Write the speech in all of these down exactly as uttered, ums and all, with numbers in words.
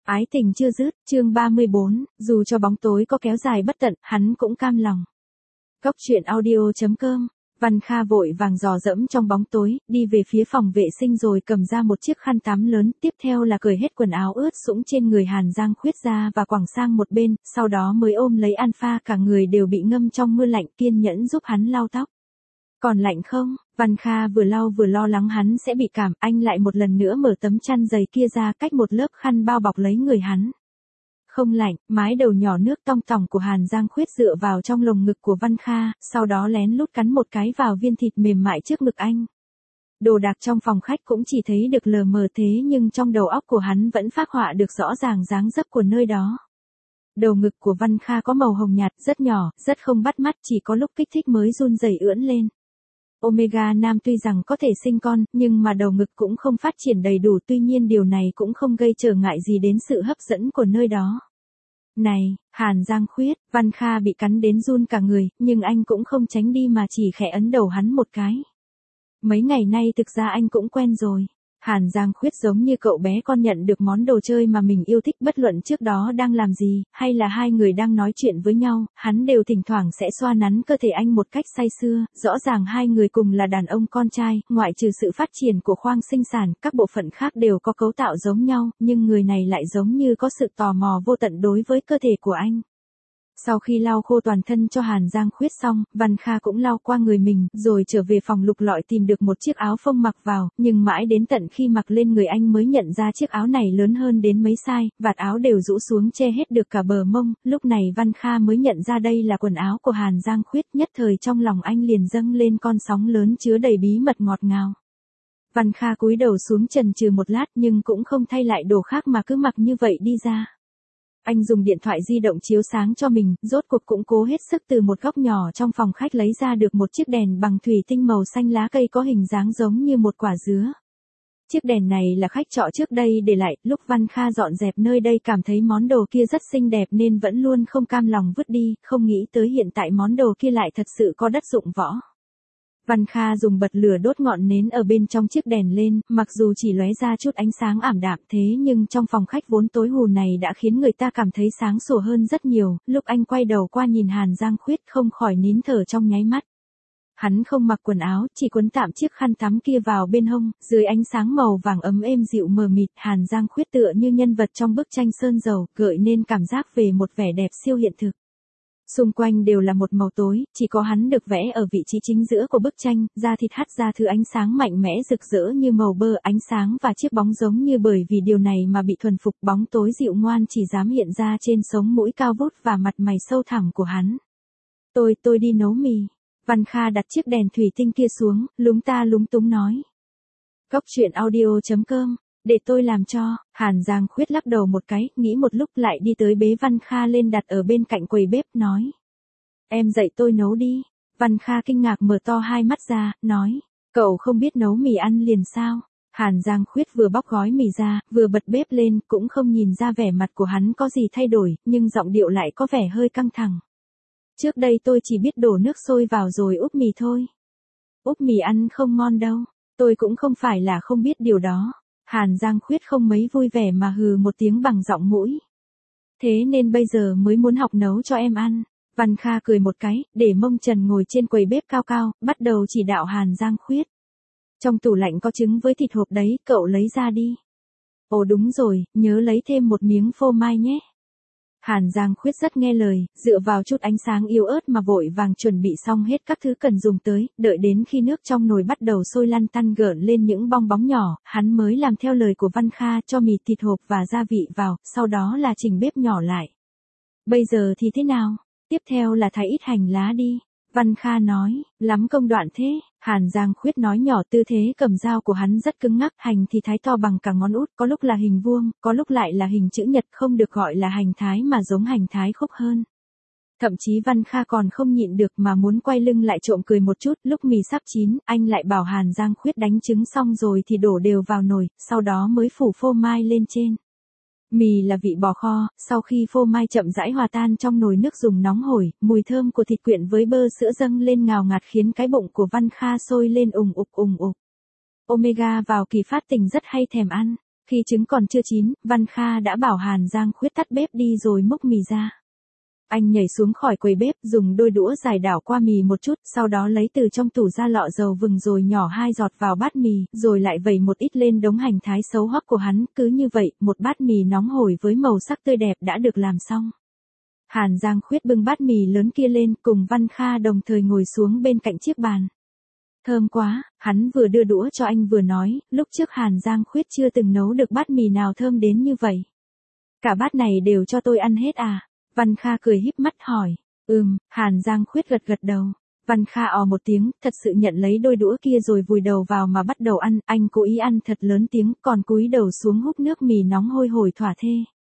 Ái tình chưa dứt, chương ba mươi bốn, dù cho bóng tối có kéo dài bất tận, hắn cũng cam lòng. Cốc truyện audio chấm com. Văn Kha vội vàng dò dẫm trong bóng tối, đi về phía phòng vệ sinh rồi cầm ra một chiếc khăn tắm lớn, tiếp theo là cởi hết quần áo ướt sũng trên người Hàn Giang Khuyết ra và quẳng sang một bên, sau đó mới ôm lấy Alpha, cả người đều bị ngâm trong mưa lạnh, kiên nhẫn giúp hắn lau tóc. Còn lạnh không? Văn Kha vừa lau vừa lo lắng hắn sẽ bị cảm, anh lại một lần nữa mở tấm chăn dày kia ra, cách một lớp khăn bao bọc lấy người hắn. Không lạnh, mái đầu nhỏ nước tong tỏng của Hàn Giang Khuyết dựa vào trong lồng ngực của Văn Kha, sau đó lén lút cắn một cái vào viên thịt mềm mại trước ngực anh. Đồ đạc trong phòng khách cũng chỉ thấy được lờ mờ thế nhưng trong đầu óc của hắn vẫn phác họa được rõ ràng dáng dấp của nơi đó. Đầu ngực của Văn Kha có màu hồng nhạt, rất nhỏ, rất không bắt mắt, chỉ có lúc kích thích mới run rẩy ưỡn lên. Omega nam tuy rằng có thể sinh con, nhưng mà đầu ngực cũng không phát triển đầy đủ, tuy nhiên điều này cũng không gây trở ngại gì đến sự hấp dẫn của nơi đó. Này, Hàn Giang Khuyết, Văn Kha bị cắn đến run cả người, nhưng anh cũng không tránh đi mà chỉ khẽ ấn đầu hắn một cái. Mấy ngày nay thực ra anh cũng quen rồi. Hàn Giang Khuyết giống như cậu bé con nhận được món đồ chơi mà mình yêu thích, bất luận trước đó đang làm gì, hay là hai người đang nói chuyện với nhau, hắn đều thỉnh thoảng sẽ xoa nắn cơ thể anh một cách say sưa. Rõ ràng hai người cùng là đàn ông con trai, ngoại trừ sự phát triển của khoang sinh sản, các bộ phận khác đều có cấu tạo giống nhau, nhưng người này lại giống như có sự tò mò vô tận đối với cơ thể của anh. Sau khi lau khô toàn thân cho Hàn Giang Khuyết xong, Văn Kha cũng lau qua người mình, rồi trở về phòng lục lọi tìm được một chiếc áo phông mặc vào, nhưng mãi đến tận khi mặc lên người anh mới nhận ra chiếc áo này lớn hơn đến mấy size, vạt áo đều rũ xuống che hết được cả bờ mông, lúc này Văn Kha mới nhận ra đây là quần áo của Hàn Giang Khuyết, nhất thời trong lòng anh liền dâng lên con sóng lớn chứa đầy bí mật ngọt ngào. Văn Kha cúi đầu xuống chần chừ một lát nhưng cũng không thay lại đồ khác mà cứ mặc như vậy đi ra. Anh dùng điện thoại di động chiếu sáng cho mình, rốt cuộc cũng cố hết sức từ một góc nhỏ trong phòng khách lấy ra được một chiếc đèn bằng thủy tinh màu xanh lá cây có hình dáng giống như một quả dứa. Chiếc đèn này là khách trọ trước đây để lại, lúc Văn Kha dọn dẹp nơi đây cảm thấy món đồ kia rất xinh đẹp nên vẫn luôn không cam lòng vứt đi, không nghĩ tới hiện tại món đồ kia lại thật sự có đất dụng võ. Văn Kha dùng bật lửa đốt ngọn nến ở bên trong chiếc đèn lên, mặc dù chỉ lóe ra chút ánh sáng ảm đạm thế nhưng trong phòng khách vốn tối hù này đã khiến người ta cảm thấy sáng sủa hơn rất nhiều, lúc anh quay đầu qua nhìn Hàn Giang Khuyết không khỏi nín thở trong nháy mắt. Hắn không mặc quần áo, chỉ quấn tạm chiếc khăn tắm kia vào bên hông, dưới ánh sáng màu vàng ấm êm dịu mờ mịt, Hàn Giang Khuyết tựa như nhân vật trong bức tranh sơn dầu, gợi nên cảm giác về một vẻ đẹp siêu hiện thực. Xung quanh đều là một màu tối, chỉ có hắn được vẽ ở vị trí chính giữa của bức tranh, da thịt hắt ra thứ ánh sáng mạnh mẽ rực rỡ như màu bơ, ánh sáng và chiếc bóng giống như bởi vì điều này mà bị thuần phục, bóng tối dịu ngoan chỉ dám hiện ra trên sống mũi cao vút và mặt mày sâu thẳm của hắn. Tôi, tôi đi nấu mì. Văn Kha đặt chiếc đèn thủy tinh kia xuống, lúng ta lúng túng nói. Cốc truyện audio chấm com. Để tôi làm cho. Hàn Giang Khuyết lắc đầu một cái, nghĩ một lúc lại đi tới bế Văn Kha lên đặt ở bên cạnh quầy bếp, nói. Em dạy tôi nấu đi. Văn Kha kinh ngạc mở to hai mắt ra, nói. Cậu không biết nấu mì ăn liền sao? Hàn Giang Khuyết vừa bóc gói mì ra, vừa bật bếp lên, cũng không nhìn ra vẻ mặt của hắn có gì thay đổi, nhưng giọng điệu lại có vẻ hơi căng thẳng. Trước đây tôi chỉ biết đổ nước sôi vào rồi úp mì thôi. Úp mì ăn không ngon đâu. Tôi cũng không phải là không biết điều đó. Hàn Giang Khuyết không mấy vui vẻ mà hừ một tiếng bằng giọng mũi. Thế nên bây giờ mới muốn học nấu cho em ăn. Văn Kha cười một cái, để mông trần ngồi trên quầy bếp cao cao, bắt đầu chỉ đạo Hàn Giang Khuyết. Trong tủ lạnh có trứng với thịt hộp đấy, cậu lấy ra đi. Ồ đúng rồi, nhớ lấy thêm một miếng phô mai nhé. Hàn Giang Khuyết rất nghe lời, dựa vào chút ánh sáng yếu ớt mà vội vàng chuẩn bị xong hết các thứ cần dùng tới, đợi đến khi nước trong nồi bắt đầu sôi lăn tăn gợn lên những bong bóng nhỏ, hắn mới làm theo lời của Văn Kha, cho mì, thịt hộp và gia vị vào, sau đó là chỉnh bếp nhỏ lại. Bây giờ thì thế nào? Tiếp theo là thái ít hành lá đi. Văn Kha nói, lắm công đoạn thế. Hàn Giang Khuyết nói nhỏ, tư thế cầm dao của hắn rất cứng ngắc, hành thì thái to bằng cả ngón út, có lúc là hình vuông, có lúc lại là hình chữ nhật, không được gọi là hành thái mà giống hành thái khúc hơn. Thậm chí Văn Kha còn không nhịn được mà muốn quay lưng lại trộm cười một chút, lúc mì sắp chín, anh lại bảo Hàn Giang Khuyết đánh trứng xong rồi thì đổ đều vào nồi, sau đó mới phủ phô mai lên trên. Mì là vị bò kho, sau khi phô mai chậm rãi hòa tan trong nồi nước dùng nóng hổi, mùi thơm của thịt quyện với bơ sữa dâng lên ngào ngạt khiến cái bụng của Văn Kha sôi lên ùng ục ùng ục. Omega vào kỳ phát tình rất hay thèm ăn. Khi trứng còn chưa chín, Văn Kha đã bảo Hàn Giang Khuyết tắt bếp đi rồi múc mì ra. Anh nhảy xuống khỏi quầy bếp, dùng đôi đũa dài đảo qua mì một chút, sau đó lấy từ trong tủ ra lọ dầu vừng rồi nhỏ hai giọt vào bát mì, rồi lại vẩy một ít lên đống hành thái xấu hoắc của hắn, cứ như vậy, một bát mì nóng hổi với màu sắc tươi đẹp đã được làm xong. Hàn Giang Khuyết bưng bát mì lớn kia lên, cùng Văn Kha đồng thời ngồi xuống bên cạnh chiếc bàn. Thơm quá, hắn vừa đưa đũa cho anh vừa nói, lúc trước Hàn Giang Khuyết chưa từng nấu được bát mì nào thơm đến như vậy. Cả bát này đều cho tôi ăn hết à? Văn Kha cười híp mắt hỏi. Ừm, Hàn Giang Khuyết gật gật đầu. Văn Kha ò một tiếng, thật sự nhận lấy đôi đũa kia rồi vùi đầu vào mà bắt đầu ăn, anh cố ý ăn thật lớn tiếng, còn cúi đầu xuống húp nước mì nóng hôi hổi thỏa thê.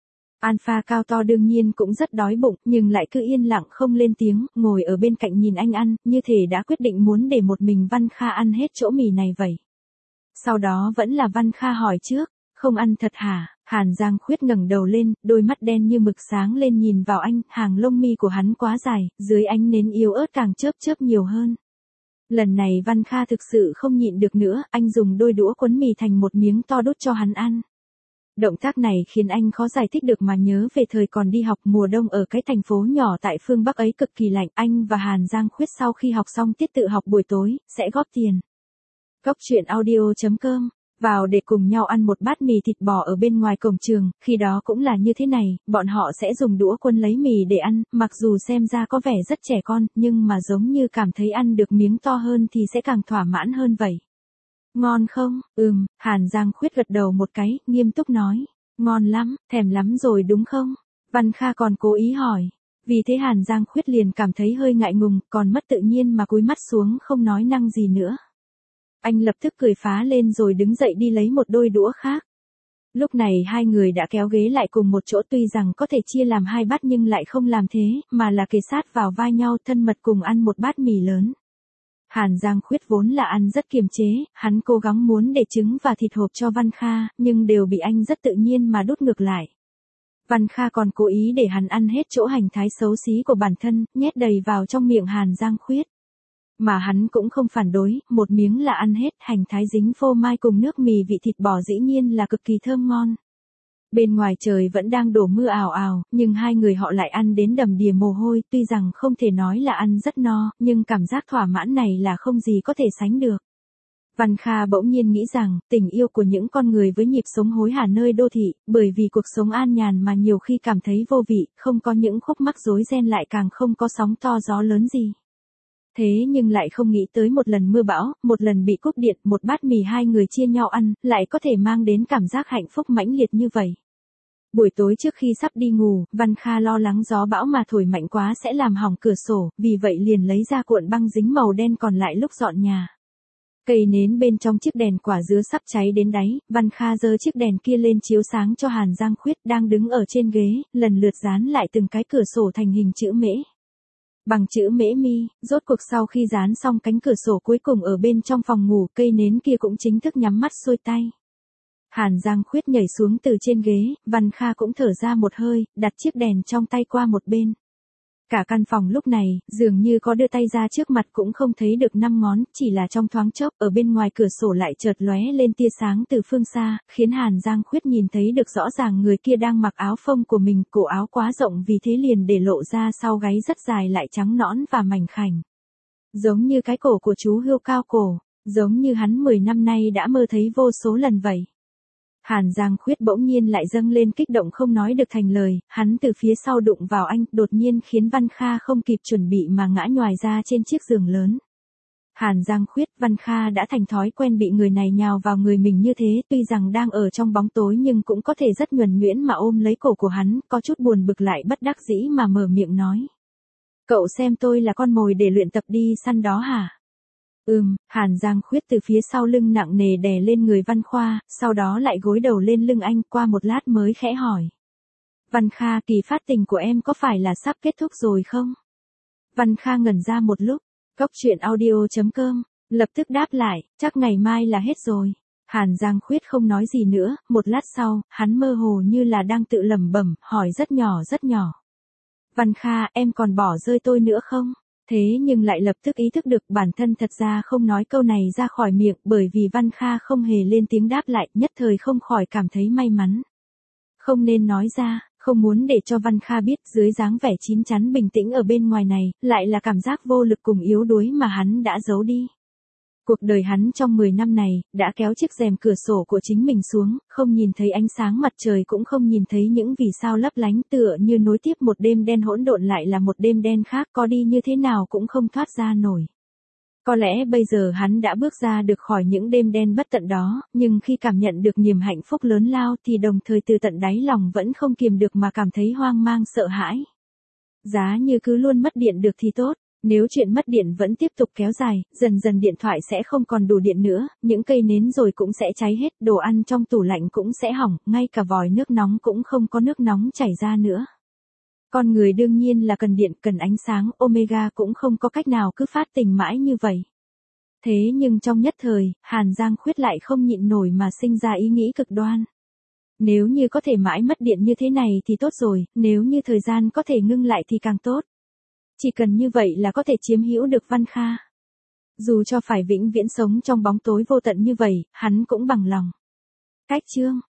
Alpha cao to đương nhiên cũng rất đói bụng, nhưng lại cứ yên lặng không lên tiếng, ngồi ở bên cạnh nhìn anh ăn, như thể đã quyết định muốn để một mình Văn Kha ăn hết chỗ mì này vậy. Sau đó vẫn là Văn Kha hỏi trước, không ăn thật hả? Hàn Giang Khuyết ngẩng đầu lên, đôi mắt đen như mực sáng lên nhìn vào anh, hàng lông mi của hắn quá dài, dưới ánh nến yếu ớt càng chớp chớp nhiều hơn. Lần này Văn Kha thực sự không nhịn được nữa, anh dùng đôi đũa quấn mì thành một miếng to đút cho hắn ăn. Động tác này khiến anh khó giải thích được mà nhớ về thời còn đi học mùa đông ở cái thành phố nhỏ tại phương Bắc ấy cực kỳ lạnh. Anh và Hàn Giang Khuyết sau khi học xong tiết tự học buổi tối, sẽ góp tiền. Góc truyện audio chấm com vào để cùng nhau ăn một bát mì thịt bò ở bên ngoài cổng trường, khi đó cũng là như thế này, bọn họ sẽ dùng đũa quân lấy mì để ăn, mặc dù xem ra có vẻ rất trẻ con, nhưng mà giống như cảm thấy ăn được miếng to hơn thì sẽ càng thỏa mãn hơn vậy. Ngon không? Ừm, Hàn Giang Khuyết gật đầu một cái, nghiêm túc nói. Ngon lắm, thèm lắm rồi đúng không? Văn Kha còn cố ý hỏi. Vì thế Hàn Giang Khuyết liền cảm thấy hơi ngại ngùng, còn mất tự nhiên mà cúi mắt xuống không nói năng gì nữa. Anh lập tức cười phá lên rồi đứng dậy đi lấy một đôi đũa khác. Lúc này hai người đã kéo ghế lại cùng một chỗ, tuy rằng có thể chia làm hai bát nhưng lại không làm thế, mà là kề sát vào vai nhau thân mật cùng ăn một bát mì lớn. Hàn Giang Khuyết vốn là ăn rất kiềm chế, hắn cố gắng muốn để trứng và thịt hộp cho Văn Kha, nhưng đều bị anh rất tự nhiên mà đút ngược lại. Văn Kha còn cố ý để hắn ăn hết chỗ hành thái xấu xí của bản thân, nhét đầy vào trong miệng Hàn Giang Khuyết. Mà hắn cũng không phản đối, một miếng là ăn hết, hành thái dính phô mai cùng nước mì vị thịt bò dĩ nhiên là cực kỳ thơm ngon. Bên ngoài trời vẫn đang đổ mưa ào ào, nhưng hai người họ lại ăn đến đầm đìa mồ hôi, tuy rằng không thể nói là ăn rất no, nhưng cảm giác thỏa mãn này là không gì có thể sánh được. Văn Kha bỗng nhiên nghĩ rằng, tình yêu của những con người với nhịp sống hối hả nơi đô thị, bởi vì cuộc sống an nhàn mà nhiều khi cảm thấy vô vị, không có những khúc mắc rối ren lại càng không có sóng to gió lớn gì. Thế nhưng lại không nghĩ tới một lần mưa bão, một lần bị cúp điện, một bát mì hai người chia nhau ăn, lại có thể mang đến cảm giác hạnh phúc mãnh liệt như vậy. Buổi tối trước khi sắp đi ngủ, Văn Kha lo lắng gió bão mà thổi mạnh quá sẽ làm hỏng cửa sổ, vì vậy liền lấy ra cuộn băng dính màu đen còn lại lúc dọn nhà. Cây nến bên trong chiếc đèn quả dứa sắp cháy đến đáy, Văn Kha giơ chiếc đèn kia lên chiếu sáng cho Hàn Giang Khuyết đang đứng ở trên ghế, lần lượt dán lại từng cái cửa sổ thành hình chữ mễ. Bằng chữ mễ mi, rốt cuộc sau khi dán xong cánh cửa sổ cuối cùng ở bên trong phòng ngủ, cây nến kia cũng chính thức nhắm mắt xuôi tay. Hàn Giang Khuyết nhảy xuống từ trên ghế, Văn Kha cũng thở ra một hơi, đặt chiếc đèn trong tay qua một bên. Cả căn phòng lúc này, dường như có đưa tay ra trước mặt cũng không thấy được năm ngón, chỉ là trong thoáng chốc, ở bên ngoài cửa sổ lại chợt lóe lên tia sáng từ phương xa, khiến Hàn Giang Khuyết nhìn thấy được rõ ràng người kia đang mặc áo phông của mình, cổ áo quá rộng vì thế liền để lộ ra sau gáy rất dài lại trắng nõn và mảnh khảnh. Giống như cái cổ của chú hươu cao cổ, giống như hắn mười năm nay đã mơ thấy vô số lần vậy. Hàn Giang Khuyết bỗng nhiên lại dâng lên kích động không nói được thành lời, hắn từ phía sau đụng vào anh, đột nhiên khiến Văn Kha không kịp chuẩn bị mà ngã nhoài ra trên chiếc giường lớn. Hàn Giang Khuyết, Văn Kha đã thành thói quen bị người này nhào vào người mình như thế, tuy rằng đang ở trong bóng tối nhưng cũng có thể rất nhuần nhuyễn mà ôm lấy cổ của hắn, có chút buồn bực lại bất đắc dĩ mà mở miệng nói. Cậu xem tôi là con mồi để luyện tập đi săn đó hả? Ừm, Hàn Giang Khuyết từ phía sau lưng nặng nề đè lên người Văn Khoa, sau đó lại gối đầu lên lưng anh, qua một lát mới khẽ hỏi. Văn Kha, kỳ phát tình của em có phải là sắp kết thúc rồi không? Văn Kha ngẩn ra một lúc, góc truyện audio chấm com, lập tức đáp lại, chắc ngày mai là hết rồi. Hàn Giang Khuyết không nói gì nữa, một lát sau, hắn mơ hồ như là đang tự lẩm bẩm, hỏi rất nhỏ rất nhỏ. Văn Kha, em còn bỏ rơi tôi nữa không? Thế nhưng lại lập tức ý thức được bản thân thật ra không nói câu này ra khỏi miệng, bởi vì Văn Kha không hề lên tiếng đáp lại, nhất thời không khỏi cảm thấy may mắn. Không nên nói ra, không muốn để cho Văn Kha biết dưới dáng vẻ chín chắn bình tĩnh ở bên ngoài này, lại là cảm giác vô lực cùng yếu đuối mà hắn đã giấu đi. Cuộc đời hắn trong mười năm này, đã kéo chiếc rèm cửa sổ của chính mình xuống, không nhìn thấy ánh sáng mặt trời cũng không nhìn thấy những vì sao lấp lánh, tựa như nối tiếp một đêm đen hỗn độn lại là một đêm đen khác, có đi như thế nào cũng không thoát ra nổi. Có lẽ bây giờ hắn đã bước ra được khỏi những đêm đen bất tận đó, nhưng khi cảm nhận được niềm hạnh phúc lớn lao thì đồng thời từ tận đáy lòng vẫn không kiềm được mà cảm thấy hoang mang sợ hãi. Giá như cứ luôn mất điện được thì tốt. Nếu chuyện mất điện vẫn tiếp tục kéo dài, dần dần điện thoại sẽ không còn đủ điện nữa, những cây nến rồi cũng sẽ cháy hết, đồ ăn trong tủ lạnh cũng sẽ hỏng, ngay cả vòi nước nóng cũng không có nước nóng chảy ra nữa. Con người đương nhiên là cần điện, cần ánh sáng, Omega cũng không có cách nào cứ phát tình mãi như vậy. Thế nhưng trong nhất thời, Hàn Giang Khuyết lại không nhịn nổi mà sinh ra ý nghĩ cực đoan. Nếu như có thể mãi mất điện như thế này thì tốt rồi, nếu như thời gian có thể ngưng lại thì càng tốt. Chỉ cần như vậy là có thể chiếm hữu được Văn Kha. Dù cho phải vĩnh viễn sống trong bóng tối vô tận như vậy, hắn cũng bằng lòng. Cách chương